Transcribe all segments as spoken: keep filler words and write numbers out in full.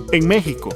en México.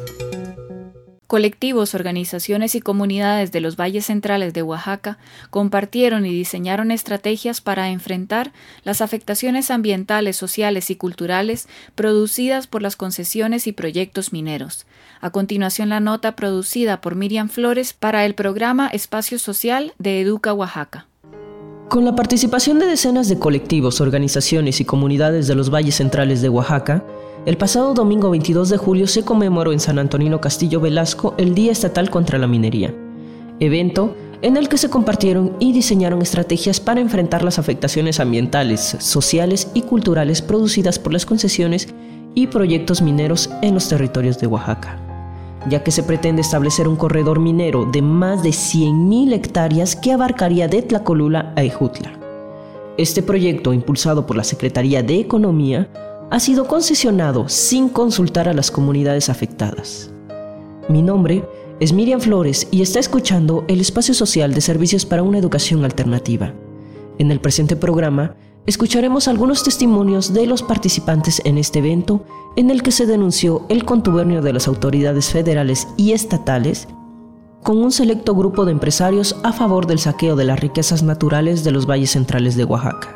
Colectivos, organizaciones y comunidades de los valles centrales de Oaxaca compartieron y diseñaron estrategias para enfrentar las afectaciones ambientales, sociales y culturales producidas por las concesiones y proyectos mineros. A continuación, la nota producida por Miriam Flores para el programa Espacio Social de Educa Oaxaca. Con la participación de decenas de colectivos, organizaciones y comunidades de los valles centrales de Oaxaca, el pasado domingo veintidós de julio se conmemoró en San Antonino Castillo Velasco el Día Estatal contra la Minería, evento en el que se compartieron y diseñaron estrategias para enfrentar las afectaciones ambientales, sociales y culturales producidas por las concesiones y proyectos mineros en los territorios de Oaxaca, ya que se pretende establecer un corredor minero de más de cien mil hectáreas que abarcaría de Tlacolula a Ejutla. Este proyecto, impulsado por la Secretaría de Economía, ha sido concesionado sin consultar a las comunidades afectadas. Mi nombre es Miriam Flores y está escuchando el Espacio Social de Servicios para una Educación Alternativa. En el presente programa, escucharemos algunos testimonios de los participantes en este evento en el que se denunció el contubernio de las autoridades federales y estatales con un selecto grupo de empresarios a favor del saqueo de las riquezas naturales de los valles centrales de Oaxaca.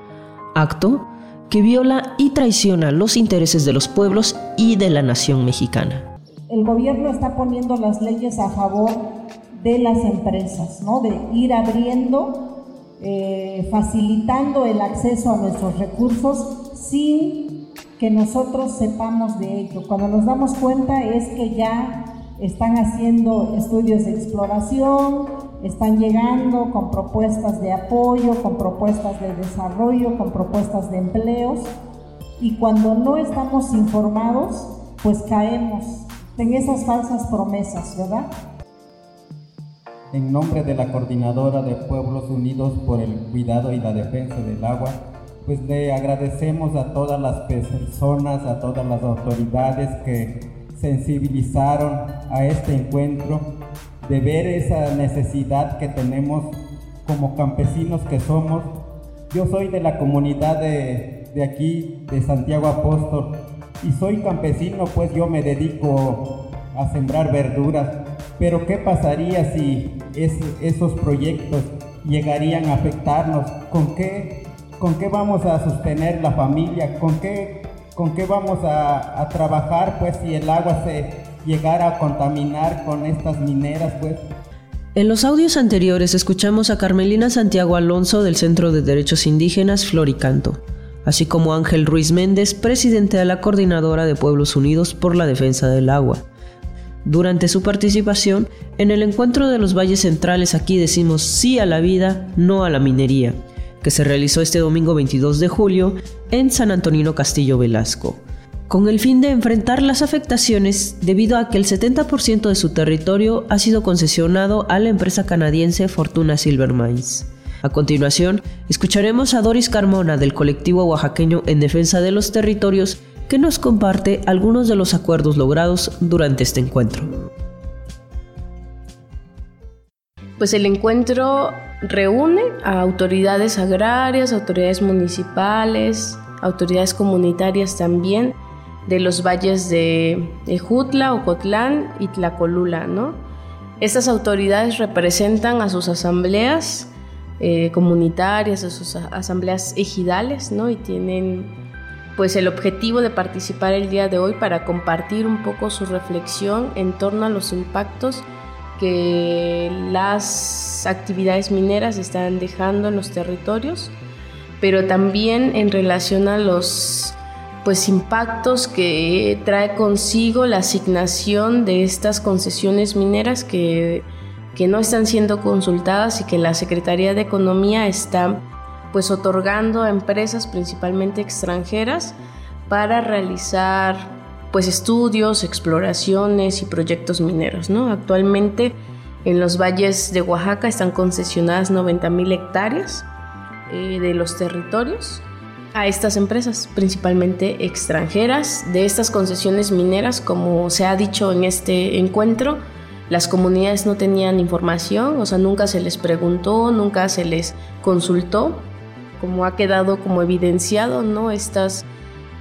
Acto que viola y traiciona los intereses de los pueblos y de la nación mexicana. El gobierno está poniendo las leyes a favor de las empresas, ¿no? De ir abriendo, eh, facilitando el acceso a nuestros recursos sin que nosotros sepamos de ello. Cuando nos damos cuenta es que ya están haciendo estudios de exploración, están llegando con propuestas de apoyo, con propuestas de desarrollo, con propuestas de empleos, y cuando no estamos informados, pues caemos en esas falsas promesas, ¿verdad? En nombre de la Coordinadora de Pueblos Unidos por el Cuidado y la Defensa del Agua, pues le agradecemos a todas las personas, a todas las autoridades que sensibilizaron a este encuentro, de ver esa necesidad que tenemos como campesinos que somos. Yo soy de la comunidad de, de aquí, de Santiago Apóstol, y soy campesino, pues yo me dedico a sembrar verduras. Pero ¿qué pasaría si es, esos proyectos llegarían a afectarnos? ¿Con qué, con qué vamos a sostener la familia? ¿Con qué, con qué vamos a, a trabajar, pues, si el agua se llegara a contaminar con estas mineras, pues? En los audios anteriores escuchamos a Carmelina Santiago Alonso del Centro de Derechos Indígenas Flor y Canto, así como Ángel Ruiz Méndez, presidente de la Coordinadora de Pueblos Unidos por la Defensa del Agua. Durante su participación en el encuentro de los valles centrales Aquí decimos sí a la vida, no a la minería, que se realizó este domingo veintidós de julio en San Antonino Castillo Velasco, con el fin de enfrentar las afectaciones debido a que el setenta por ciento de su territorio ha sido concesionado a la empresa canadiense Fortuna Silver Mines. A continuación, escucharemos a Doris Carmona del colectivo oaxaqueño en defensa de los territorios, que nos comparte algunos de los acuerdos logrados durante este encuentro. Pues el encuentro reúne a autoridades agrarias, autoridades municipales, autoridades comunitarias también, de los valles de Ejutla, Ocotlán y Tlacolula, ¿no? Estas autoridades representan a sus asambleas eh, comunitarias, a sus asambleas ejidales, ¿no? Y tienen pues el objetivo de participar el día de hoy para compartir un poco su reflexión en torno a los impactos que las actividades mineras están dejando en los territorios, pero también en relación a los pues impactos que trae consigo la asignación de estas concesiones mineras que, que no están siendo consultadas y que la Secretaría de Economía está pues otorgando a empresas principalmente extranjeras para realizar pues estudios, exploraciones y proyectos mineros, ¿no? Actualmente en los valles de Oaxaca están concesionadas noventa mil hectáreas eh, de los territorios a estas empresas, principalmente extranjeras. De estas concesiones mineras, como se ha dicho en este encuentro, las comunidades no tenían información, o sea, nunca se les preguntó, nunca se les consultó, como ha quedado como evidenciado, ¿no? Estas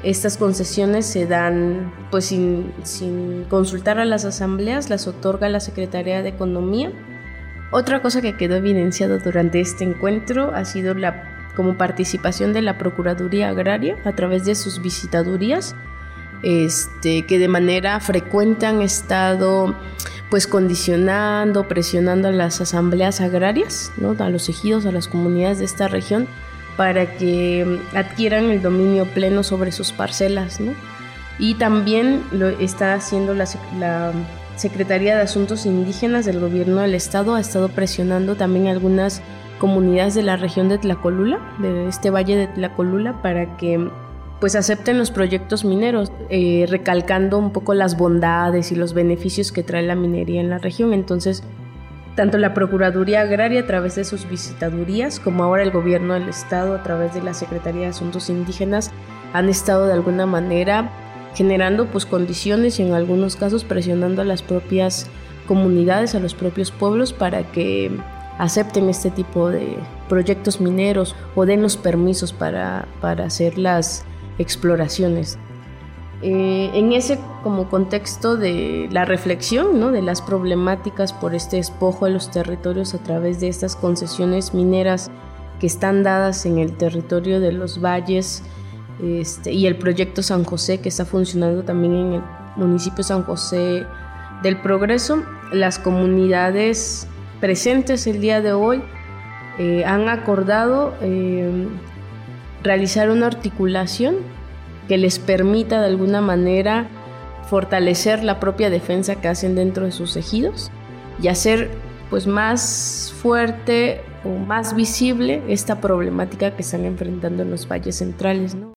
Estas concesiones se dan pues sin, sin consultar a las asambleas, las otorga la Secretaría de Economía. Otra cosa que quedó evidenciado durante este encuentro ha sido la como participación de la Procuraduría Agraria a través de sus visitadurías, este, que de manera frecuente han estado pues condicionando, presionando a las asambleas agrarias, ¿no? A los ejidos, a las comunidades de esta región, para que adquieran el dominio pleno sobre sus parcelas, ¿no? Y también lo está haciendo la, la Secretaría de Asuntos Indígenas del Gobierno del Estado, ha estado presionando también a algunas comunidades de la región de Tlacolula, de este valle de Tlacolula, para que pues acepten los proyectos mineros, eh, recalcando un poco las bondades y los beneficios que trae la minería en la región. Entonces, tanto la Procuraduría Agraria a través de sus visitadurías, como ahora el Gobierno del Estado a través de la Secretaría de Asuntos Indígenas, han estado de alguna manera generando pues condiciones y en algunos casos presionando a las propias comunidades, a los propios pueblos, para que acepten este tipo de proyectos mineros o den los permisos para, para hacer las exploraciones. Eh, en ese como contexto de la reflexión, ¿no?, de las problemáticas por este despojo de los territorios a través de estas concesiones mineras que están dadas en el territorio de los valles, este, y el proyecto San José que está funcionando también en el municipio San José del Progreso, las comunidades presentes el día de hoy eh, han acordado eh, realizar una articulación que les permita de alguna manera fortalecer la propia defensa que hacen dentro de sus ejidos y hacer pues más fuerte o más visible esta problemática que están enfrentando en los valles centrales, ¿no?